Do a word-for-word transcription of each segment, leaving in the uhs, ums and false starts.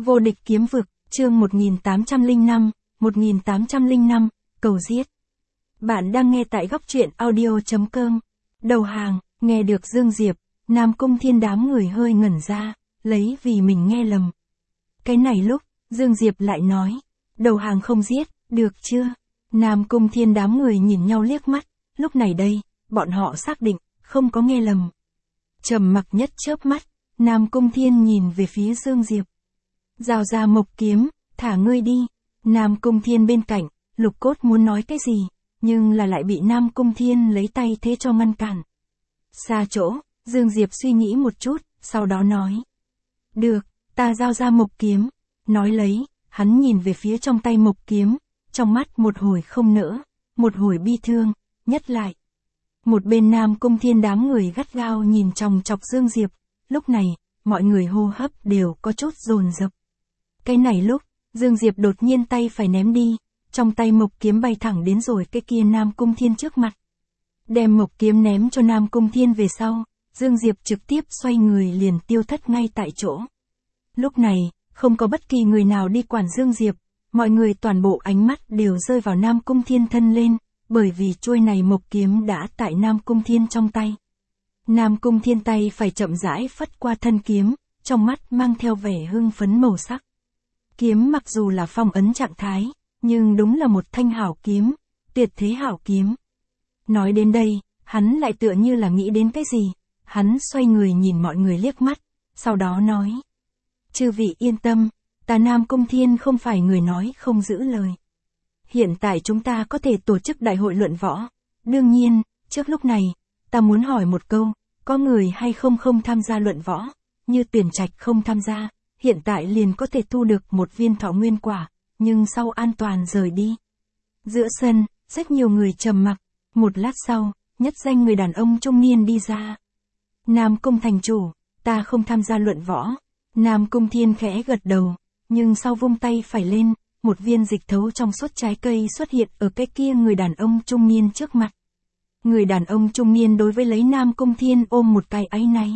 Vô địch kiếm vực, chương một nghìn tám trăm lẻ năm, một nghìn tám trăm lẻ năm, cầu giết. Bạn đang nghe tại góc truyện audio chấm com. Đầu hàng, nghe được Dương Diệp, Nam Cung Thiên đám người hơi ngẩn ra, lấy vì mình nghe lầm. Cái này lúc, Dương Diệp lại nói, đầu hàng không giết, được chưa? Nam Cung Thiên đám người nhìn nhau liếc mắt, lúc này đây, bọn họ xác định, không có nghe lầm. Trầm mặc nhất chớp mắt, Nam Cung Thiên nhìn về phía Dương Diệp. Rào ra mộc kiếm, thả ngươi đi. Nam Cung Thiên bên cạnh, Lục Cốt muốn nói cái gì, nhưng là lại bị Nam Cung Thiên lấy tay thế cho ngăn cản. Xa chỗ, Dương Diệp suy nghĩ một chút, sau đó nói. Được, ta giao ra mộc kiếm. Nói lấy, hắn nhìn về phía trong tay mộc kiếm, trong mắt một hồi không nỡ, một hồi bi thương, nhất lại. Một bên Nam Cung Thiên đám người gắt gao nhìn chòng chọc Dương Diệp, lúc này, mọi người hô hấp đều có chút dồn dập. Cái này lúc, Dương Diệp đột nhiên tay phải ném đi, trong tay mộc kiếm bay thẳng đến rồi cái kia Nam Cung Thiên trước mặt. Đem mộc kiếm ném cho Nam Cung Thiên về sau, Dương Diệp trực tiếp xoay người liền tiêu thất ngay tại chỗ. Lúc này, không có bất kỳ người nào đi quản Dương Diệp, mọi người toàn bộ ánh mắt đều rơi vào Nam Cung Thiên thân lên, bởi vì chuôi này mộc kiếm đã tại Nam Cung Thiên trong tay. Nam Cung Thiên tay phải chậm rãi phất qua thân kiếm, trong mắt mang theo vẻ hưng phấn màu sắc. Kiếm mặc dù là phong ấn trạng thái, nhưng đúng là một thanh hảo kiếm, tuyệt thế hảo kiếm. Nói đến đây, hắn lại tựa như là nghĩ đến cái gì, hắn xoay người nhìn mọi người liếc mắt, sau đó nói. Chư vị yên tâm, ta Nam Cung Thiên không phải người nói không giữ lời. Hiện tại chúng ta có thể tổ chức đại hội luận võ. Đương nhiên, trước lúc này, ta muốn hỏi một câu, có người hay không không tham gia luận võ, như Tuyển Trạch không tham gia, hiện tại liền có thể thu được một viên thọ nguyên quả, nhưng sau an toàn rời đi. Giữa sân, rất nhiều người trầm mặc, một lát sau, nhất danh người đàn ông trung niên đi ra. Nam Cung thành chủ, ta không tham gia luận võ. Nam Cung Thiên khẽ gật đầu, nhưng sau vung tay phải lên, một viên dịch thấu trong suốt trái cây xuất hiện ở cái kia người đàn ông trung niên trước mặt. Người đàn ông trung niên đối với lấy Nam Cung Thiên ôm một cái áy náy.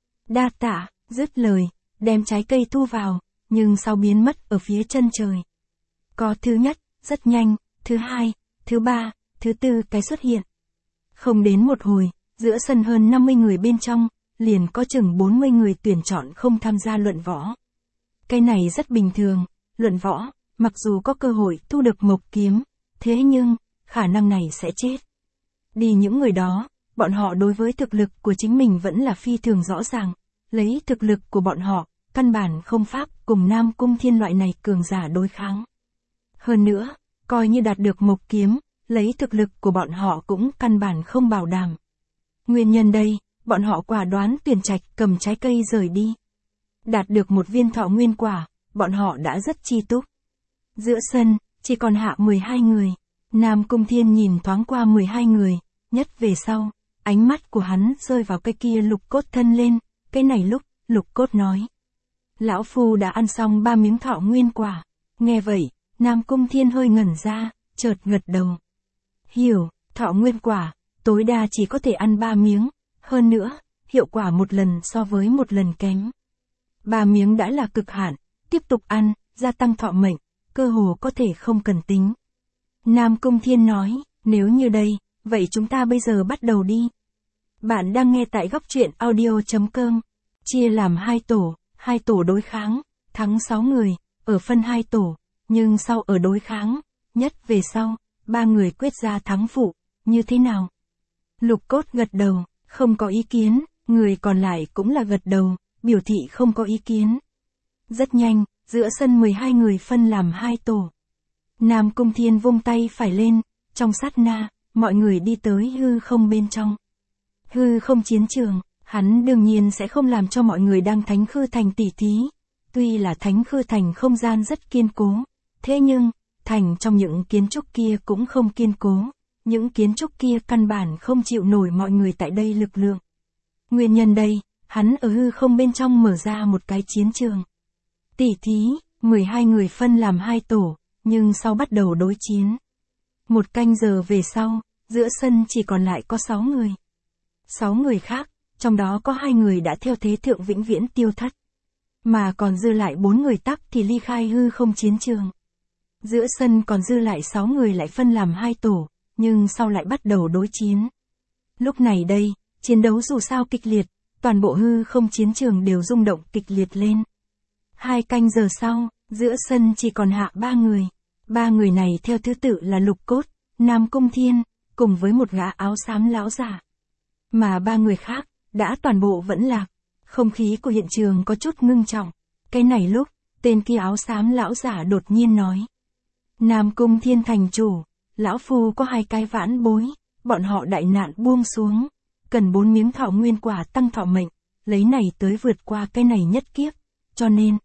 Đa tạ, dứt lời, đem trái cây thu vào, nhưng sau biến mất ở phía chân trời. Có thứ nhất, rất nhanh, thứ hai, thứ ba, thứ tư cái xuất hiện. Không đến một hồi, giữa sân hơn năm mươi người bên trong, liền có chừng bốn mươi người tuyển chọn không tham gia luận võ. Cái này rất bình thường, luận võ, mặc dù có cơ hội thu được mộc kiếm, thế nhưng, khả năng này sẽ chết. Đi những người đó, bọn họ đối với thực lực của chính mình vẫn là phi thường rõ ràng, lấy thực lực của bọn họ, căn bản không pháp cùng Nam Cung Thiên loại này cường giả đối kháng. Hơn nữa, coi như đạt được mộc kiếm, lấy thực lực của bọn họ cũng căn bản không bảo đảm. Nguyên nhân đây, bọn họ quả đoán Tuyển Trạch cầm trái cây rời đi. Đạt được một viên thọ nguyên quả, bọn họ đã rất chi túc. Giữa sân, chỉ còn hạ mười hai người. Nam Cung Thiên nhìn thoáng qua mười hai người, nhất về sau, ánh mắt của hắn rơi vào cái kia Lục Cốt thân lên, cái này lúc, Lục Cốt nói. Lão Phu đã ăn xong ba miếng thọ nguyên quả. Nghe vậy, Nam Cung Thiên hơi ngẩn ra, chợt gật đầu. Hiểu, thọ nguyên quả, tối đa chỉ có thể ăn ba miếng, hơn nữa, hiệu quả một lần so với một lần kém. Ba miếng đã là cực hạn, tiếp tục ăn, gia tăng thọ mệnh, cơ hồ có thể không cần tính. Nam Cung Thiên nói, nếu như đây, vậy chúng ta bây giờ bắt đầu đi. Bạn đang nghe tại góc truyện audio chấm com. Chia làm hai tổ, hai tổ đối kháng, thắng sáu người, ở phân hai tổ, nhưng sau ở đối kháng, nhất về sau, ba người quyết ra thắng phụ, như thế nào? Lục Cốt gật đầu, không có ý kiến, người còn lại cũng là gật đầu, biểu thị không có ý kiến. Rất nhanh, giữa sân mười hai người phân làm hai tổ. Nam Cung Thiên vung tay phải lên, trong sát na, mọi người đi tới hư không bên trong. Hư không chiến trường, hắn đương nhiên sẽ không làm cho mọi người đang Thánh Khư Thành tỉ thí. Tuy là Thánh Khư Thành không gian rất kiên cố, thế nhưng, thành trong những kiến trúc kia cũng không kiên cố. Những kiến trúc kia căn bản không chịu nổi mọi người tại đây lực lượng. Nguyên nhân đây, hắn ở hư không bên trong mở ra một cái chiến trường. Tỉ thí, mười hai người phân làm hai tổ, nhưng sau bắt đầu đối chiến. Một canh giờ về sau, giữa sân chỉ còn lại có sáu người. Sáu người khác, trong đó có hai người đã theo thế thượng vĩnh viễn tiêu thất. mà còn dư lại bốn người tắc thì ly khai hư không chiến trường. Giữa sân còn dư lại sáu người lại phân làm hai tổ, nhưng sau lại bắt đầu đối chiến. Lúc này đây, chiến đấu dù sao kịch liệt, toàn bộ hư không chiến trường đều rung động kịch liệt lên. Hai canh giờ sau, giữa sân chỉ còn hạ ba người. Ba người này theo thứ tự là Lục Cốt, Nam Cung Thiên, cùng với một gã áo xám lão giả. Mà ba người khác, đã toàn bộ vẫn lạc. Không khí của hiện trường có chút ngưng trọng. Cái này lúc, tên kia áo xám lão giả đột nhiên nói. Nam Cung Thiên thành chủ, lão phu có hai cái vãn bối, bọn họ đại nạn buông xuống, cần bốn miếng thọ nguyên quả tăng thọ mệnh, lấy này tới vượt qua cái này nhất kiếp, cho nên.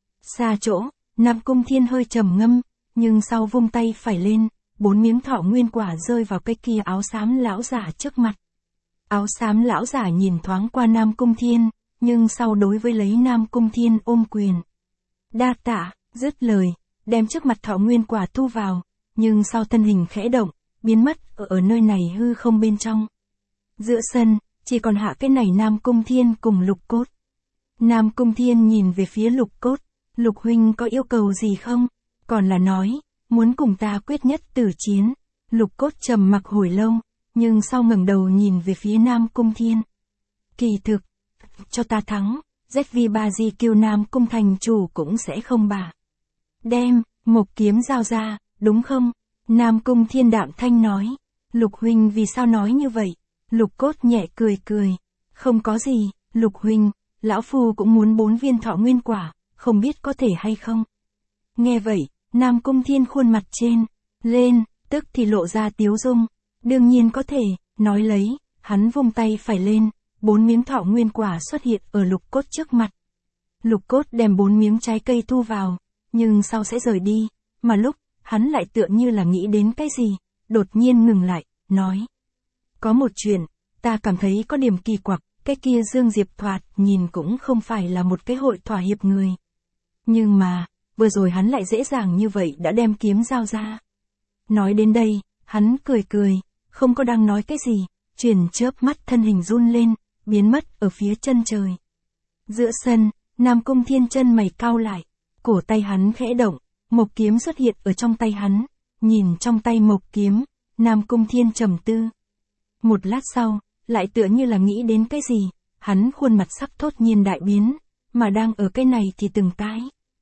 Xa chỗ, Nam Cung Thiên hơi trầm ngâm, nhưng sau vung tay phải lên, bốn miếng thọ nguyên quả rơi vào cái kia áo xám lão giả trước mặt. Áo xám lão giả nhìn thoáng qua Nam Cung Thiên, nhưng sau đối với lấy Nam Cung Thiên ôm quyền. Đa tạ, dứt lời, đem trước mặt thọ nguyên quả thu vào, nhưng sau thân hình khẽ động, biến mất ở, ở nơi này hư không bên trong. Giữa sân, chỉ còn hạ cái này Nam Cung Thiên cùng Lục Cốt. Nam Cung Thiên nhìn về phía Lục Cốt, Lục huynh có yêu cầu gì không? Còn là nói, muốn cùng ta quyết nhất tử chiến. Lục Cốt trầm mặc hồi lâu, nhưng sau ngẩng đầu nhìn về phía Nam Cung Thiên. Kỳ thực, cho ta thắng, Z V ba Di kêu Nam Cung thành chủ cũng sẽ không bả. Đem, một kiếm giao ra, đúng không? Nam Cung Thiên đạm thanh nói. Lục huynh vì sao nói như vậy? Lục Cốt nhẹ cười cười. Không có gì, Lục huynh, lão phu cũng muốn bốn viên thọ nguyên quả, không biết có thể hay không? Nghe vậy, Nam Cung Thiên khuôn mặt trên, lên, tức thì lộ ra tiếu dung. Đương nhiên có thể, nói lấy, hắn vung tay phải lên, bốn miếng thọ nguyên quả xuất hiện ở Lục Cốt trước mặt. Lục Cốt đem bốn miếng trái cây thu vào, nhưng sau sẽ rời đi, mà lúc, hắn lại tựa như là nghĩ đến cái gì, đột nhiên ngừng lại, nói. Có một chuyện, ta cảm thấy có điểm kỳ quặc, cái kia Dương Diệp thoạt nhìn cũng không phải là một cái hội thỏa hiệp người. Nhưng mà, vừa rồi hắn lại dễ dàng như vậy đã đem kiếm giao ra. Nói đến đây, hắn cười cười, không có đang nói cái gì, chuyển chớp mắt thân hình run lên, biến mất ở phía chân trời. Giữa sân, Nam Cung Thiên chân mày cau lại, cổ tay hắn khẽ động, một kiếm xuất hiện ở trong tay hắn, nhìn trong tay một kiếm, Nam Cung Thiên trầm tư. Một lát sau, lại tựa như là nghĩ đến cái gì, hắn khuôn mặt sắc thốt nhiên đại biến, mà đang ở cái này thì từng tái.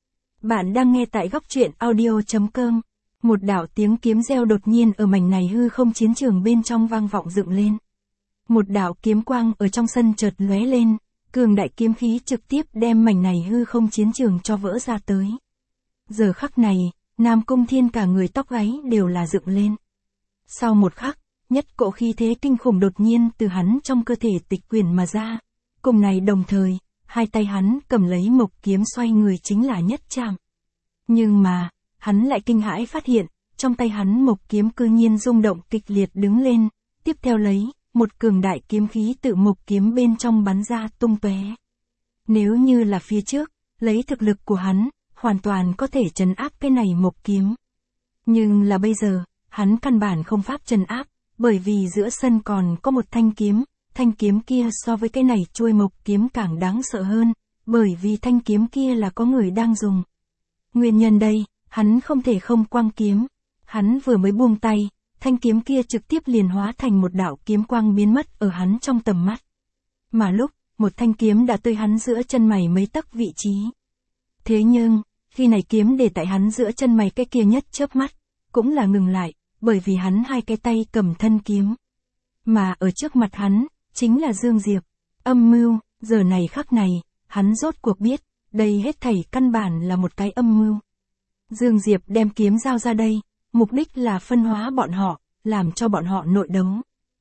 Bạn đang nghe tại góc truyện audio chấm com. Một đạo tiếng kiếm reo đột nhiên ở mảnh này hư không chiến trường bên trong vang vọng dựng lên. Một đạo kiếm quang ở trong sân chợt lóe lên, cường đại kiếm khí trực tiếp đem mảnh này hư không chiến trường cho vỡ ra tới. Giờ khắc này, Nam Cung Thiên cả người tóc gáy đều là dựng lên. Sau một khắc, nhất cỗ khí thế kinh khủng đột nhiên từ hắn trong cơ thể tịch quyển mà ra. Cùng này đồng thời, hai tay hắn cầm lấy mộc kiếm xoay người chính là nhất chạm. Nhưng mà, hắn lại kinh hãi phát hiện, trong tay hắn mộc kiếm cư nhiên rung động kịch liệt đứng lên, tiếp theo lấy, một cường đại kiếm khí tự mộc kiếm bên trong bắn ra tung tóe. Nếu như là phía trước, lấy thực lực của hắn, hoàn toàn có thể trấn áp cái này mộc kiếm. Nhưng là bây giờ, hắn căn bản không pháp trấn áp, bởi vì giữa sân còn có một thanh kiếm, thanh kiếm kia so với cái này chuôi mộc kiếm càng đáng sợ hơn, bởi vì thanh kiếm kia là có người đang dùng. Nguyên nhân đây, hắn không thể không quăng kiếm. Hắn vừa mới buông tay, thanh kiếm kia trực tiếp liền hóa thành một đạo kiếm quang biến mất ở hắn trong tầm mắt. Mà lúc, một thanh kiếm đã tới hắn giữa chân mày mấy tấc vị trí. Thế nhưng, khi này kiếm để tại hắn giữa chân mày cái kia nhất chớp mắt, cũng là ngừng lại, bởi vì hắn hai cái tay cầm thân kiếm. Mà ở trước mặt hắn, chính là Dương Diệp. Âm mưu, giờ này khắc này, hắn rốt cuộc biết, đây hết thảy căn bản là một cái âm mưu. Dương Diệp đem kiếm giao ra đây, mục đích là phân hóa bọn họ, làm cho bọn họ nội đấu.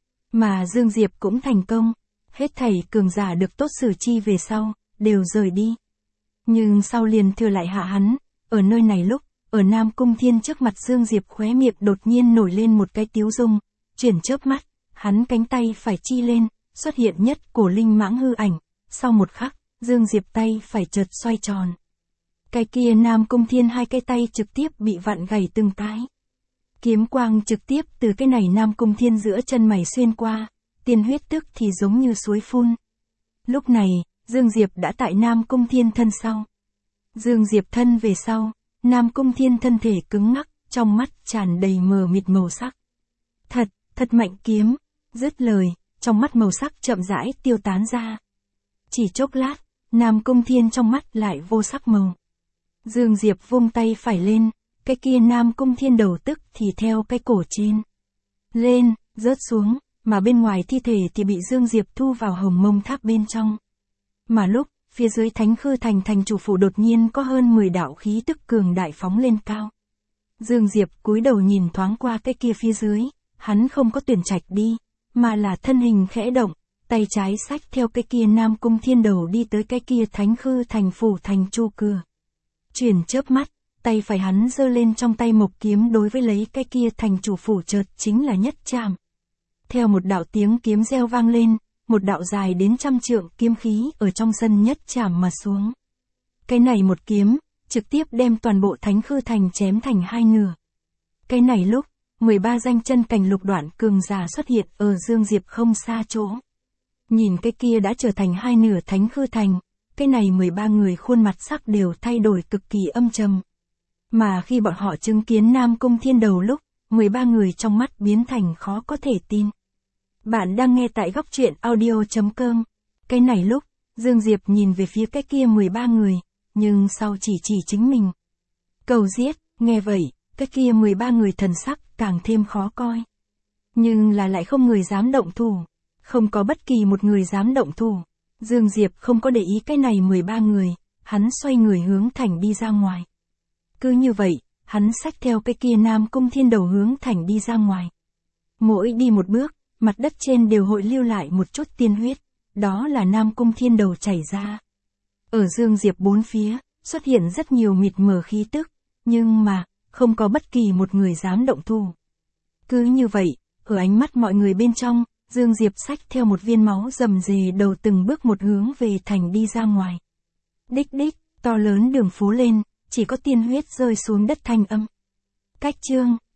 Mà Dương Diệp cũng thành công, hết thảy cường giả được tốt xử chi về sau, đều rời đi. Nhưng sau liền thừa lại hạ hắn, ở nơi này lúc, ở Nam Cung Thiên trước mặt Dương Diệp khóe miệng đột nhiên nổi lên một cái tiếu dung, chuyển chớp mắt, hắn cánh tay phải chi lên, xuất hiện nhất cổ linh mãng hư ảnh, sau một khắc, Dương Diệp tay phải chợt xoay tròn. Cái kia Nam Cung Thiên hai cái tay trực tiếp bị vặn gãy từng cái. Kiếm quang trực tiếp từ cái này Nam Cung Thiên giữa chân mày xuyên qua, tiên huyết tức thì giống như suối phun. Lúc này, Dương Diệp đã tại Nam Cung Thiên thân sau. Dương Diệp thân về sau, Nam Cung Thiên thân thể cứng ngắc, trong mắt tràn đầy mờ mịt màu sắc. Thật, thật mạnh kiếm, dứt lời, trong mắt màu sắc chậm rãi tiêu tán ra. Chỉ chốc lát, Nam Cung Thiên trong mắt lại vô sắc màu. Dương Diệp vung tay phải lên, cái kia Nam Cung Thiên đầu tức thì theo cái cổ trên lên, rớt xuống, mà bên ngoài thi thể thì bị Dương Diệp thu vào hồng mông tháp bên trong. Mà lúc, phía dưới Thánh Khư Thành thành chủ phủ đột nhiên có hơn mười đạo khí tức cường đại phóng lên cao. Dương Diệp cúi đầu nhìn thoáng qua cái kia phía dưới, hắn không có tuyển trạch đi, mà là thân hình khẽ động, tay trái xách theo cái kia Nam Cung Thiên đầu đi tới cái kia Thánh Khư Thành phủ thành chu cửa. Chuyển chớp mắt, tay phải hắn giơ lên trong tay mộc kiếm đối với lấy cái kia thành chủ phủ chợt chính là nhất chạm. Theo một đạo tiếng kiếm reo vang lên, một đạo dài đến trăm trượng kiếm khí ở trong sân nhất chạm mà xuống. Cái này một kiếm, trực tiếp đem toàn bộ Thánh Khư Thành chém thành hai nửa. Cái này lúc, mười ba danh chân cảnh lục đoạn cường giả xuất hiện ở Dương Diệp không xa chỗ. Nhìn cái kia đã trở thành hai nửa Thánh Khư Thành, cái này mười ba người khuôn mặt sắc đều thay đổi cực kỳ âm trầm. Mà khi bọn họ chứng kiến Nam Cung Thiên đầu lúc, mười ba người trong mắt biến thành khó có thể tin. Bạn đang nghe tại góc truyện audio chấm com. Cái này lúc, Dương Diệp nhìn về phía cái kia mười ba người, nhưng sau chỉ chỉ chính mình. Cầu giết, nghe vậy, cái kia mười ba người thần sắc càng thêm khó coi. Nhưng là lại không người dám động thủ. Không có bất kỳ một người dám động thủ. Dương Diệp không có để ý cái này mười ba người, hắn xoay người hướng thành đi ra ngoài. Cứ như vậy, hắn xách theo cái kia Nam Cung Thiên đầu hướng thành đi ra ngoài. Mỗi đi một bước, mặt đất trên đều hội lưu lại một chút tiên huyết, đó là Nam Cung Thiên đầu chảy ra. Ở Dương Diệp bốn phía, xuất hiện rất nhiều mịt mờ khí tức, nhưng mà, không có bất kỳ một người dám động thủ. Cứ như vậy, ở ánh mắt mọi người bên trong, Dương Diệp xách theo một viên máu rầm rề đầu từng bước một hướng về thành đi ra ngoài. Đích đích, to lớn đường phố lên, chỉ có tiên huyết rơi xuống đất thanh âm. Cách chương